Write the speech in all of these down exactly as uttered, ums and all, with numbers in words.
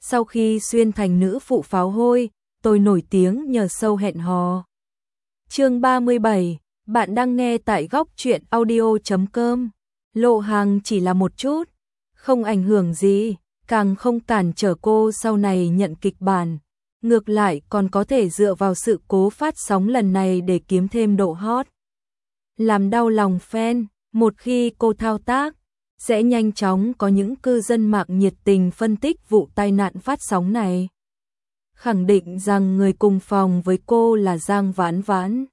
sau khi xuyên thành nữ phụ pháo hôi, tôi nổi tiếng nhờ show hẹn hò. Chương ba mươi bảy, bạn đang nghe tại góc truyện audio chấm com. Lộ hàng chỉ là một chút, không ảnh hưởng gì, càng không cản trở cô sau này nhận kịch bản. Ngược lại còn có thể dựa vào sự cố phát sóng lần này để kiếm thêm độ hot. Làm đau lòng fan, một khi cô thao tác, sẽ nhanh chóng có những cư dân mạng nhiệt tình phân tích vụ tai nạn phát sóng này. Khẳng định rằng người cùng phòng với cô là Giang Vãn Vãn.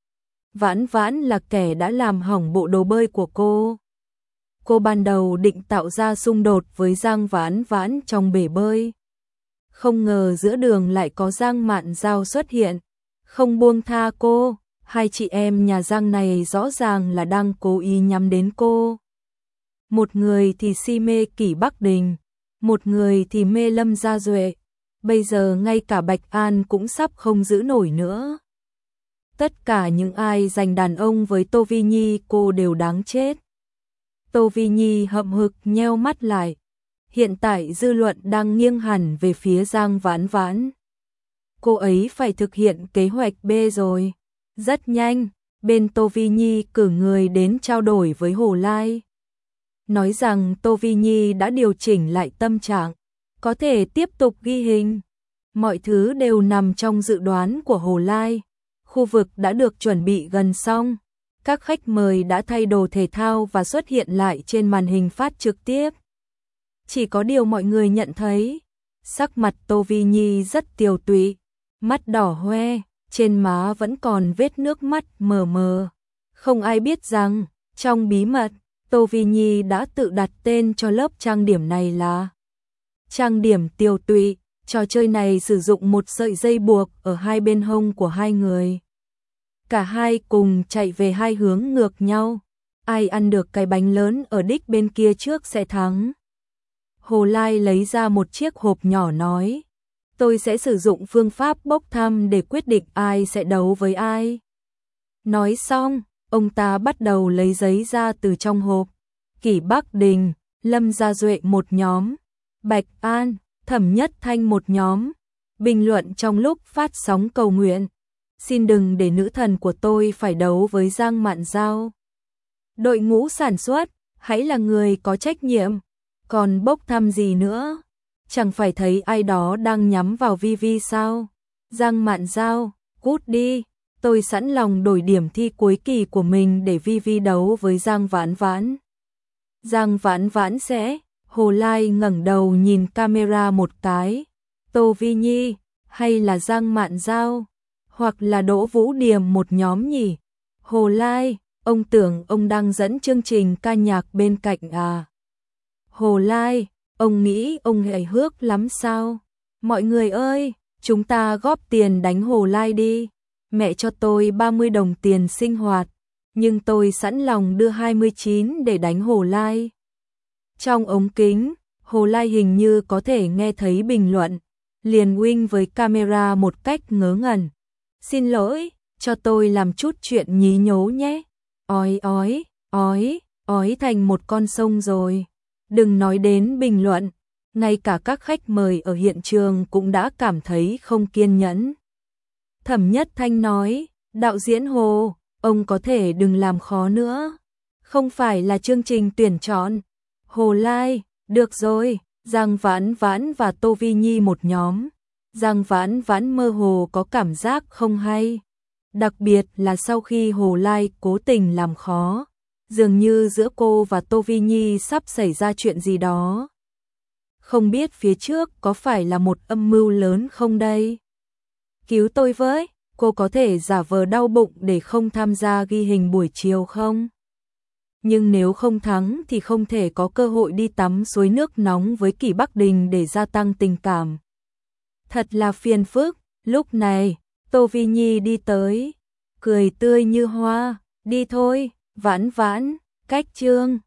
Vãn Vãn là kẻ đã làm hỏng bộ đồ bơi của cô. Cô ban đầu định tạo ra xung đột với Giang Vãn Vãn trong bể bơi. Không ngờ giữa đường lại có Giang Mạn Giao xuất hiện, không buông tha cô. Hai chị em nhà Giang này rõ ràng là đang cố ý nhắm đến cô. Một người thì si mê Kỷ Bắc Đình, một người thì mê Lâm Gia Duệ. Bây giờ ngay cả Bạch An cũng sắp không giữ nổi nữa. Tất cả những ai giành đàn ông với Tô Vi Nhi cô đều đáng chết. Tô Vi Nhi hậm hực nheo mắt lại. Hiện tại dư luận đang nghiêng hẳn về phía Giang Vãn Vãn. Cô ấy phải thực hiện kế hoạch B rồi. Rất nhanh, bên Tô Vi Nhi cử người đến trao đổi với Hồ Lai. Nói rằng Tô Vi Nhi đã điều chỉnh lại tâm trạng, có thể tiếp tục ghi hình. Mọi thứ đều nằm trong dự đoán của Hồ Lai. Khu vực đã được chuẩn bị gần xong. Các khách mời đã thay đồ thể thao và xuất hiện lại trên màn hình phát trực tiếp. Chỉ có điều mọi người nhận thấy, sắc mặt Tô Vi Nhi rất tiều tụy, mắt đỏ hoe, trên má vẫn còn vết nước mắt mờ mờ. Không ai biết rằng, trong bí mật, Tô Vi Nhi đã tự đặt tên cho lớp trang điểm này là trang điểm tiều tụy. Trò chơi này sử dụng một sợi dây buộc ở hai bên hông của hai người. Cả hai cùng chạy về hai hướng ngược nhau. Ai ăn được cái bánh lớn ở đích bên kia trước sẽ thắng. Hồ Lai lấy ra một chiếc hộp nhỏ nói, tôi sẽ sử dụng phương pháp bốc thăm để quyết định ai sẽ đấu với ai. Nói xong, ông ta bắt đầu lấy giấy ra từ trong hộp. Kỷ Bắc Đình, Lâm Gia Duệ một nhóm, Bạch An, Thẩm Nhất Thanh một nhóm. Bình luận trong lúc phát sóng cầu nguyện, xin đừng để nữ thần của tôi phải đấu với Giang Mạn Giao. Đội ngũ sản xuất, hãy là người có trách nhiệm. Còn bốc thăm gì nữa? Chẳng phải thấy ai đó đang nhắm vào Vi Vi sao? Giang Mạn Giao, cút đi. Tôi sẵn lòng đổi điểm thi cuối kỳ của mình để Vi Vi đấu với Giang Vãn Vãn. Giang Vãn Vãn sẽ... Hồ Lai ngẩng đầu nhìn camera một cái. Tô Vi Nhi, hay là Giang Mạn Giao, hoặc là Đỗ Vũ Điềm một nhóm nhỉ? Hồ Lai, ông tưởng ông đang dẫn chương trình ca nhạc bên cạnh à? Hồ Lai, ông nghĩ ông hài hước lắm sao? Mọi người ơi, chúng ta góp tiền đánh Hồ Lai đi. Mẹ cho tôi ba mươi đồng tiền sinh hoạt, nhưng tôi sẵn lòng đưa hai mươi chín để đánh Hồ Lai. Trong ống kính, Hồ Lai hình như có thể nghe thấy bình luận, liền wink với camera một cách ngớ ngẩn. Xin lỗi, cho tôi làm chút chuyện nhí nhố nhé. Ói ói, ói, ói thành một con sông rồi. Đừng nói đến bình luận, ngay cả các khách mời ở hiện trường cũng đã cảm thấy không kiên nhẫn. Thẩm Nhất Thanh nói, đạo diễn Hồ, ông có thể đừng làm khó nữa. Không phải là chương trình tuyển chọn. Hồ Lai, được rồi, Giang Vãn Vãn và Tô Vi Nhi một nhóm. Giang Vãn Vãn mơ hồ có cảm giác không hay. Đặc biệt là sau khi Hồ Lai cố tình làm khó. Dường như giữa cô và Tô Vi Nhi sắp xảy ra chuyện gì đó. Không biết phía trước có phải là một âm mưu lớn không đây? Cứu tôi với, cô có thể giả vờ đau bụng để không tham gia ghi hình buổi chiều không? Nhưng nếu không thắng thì không thể có cơ hội đi tắm suối nước nóng với Kỷ Bắc Đình để gia tăng tình cảm. Thật là phiền phức. Lúc này, Tô Vi Nhi đi tới, cười tươi như hoa, đi thôi, Vãn Vãn, cách chương.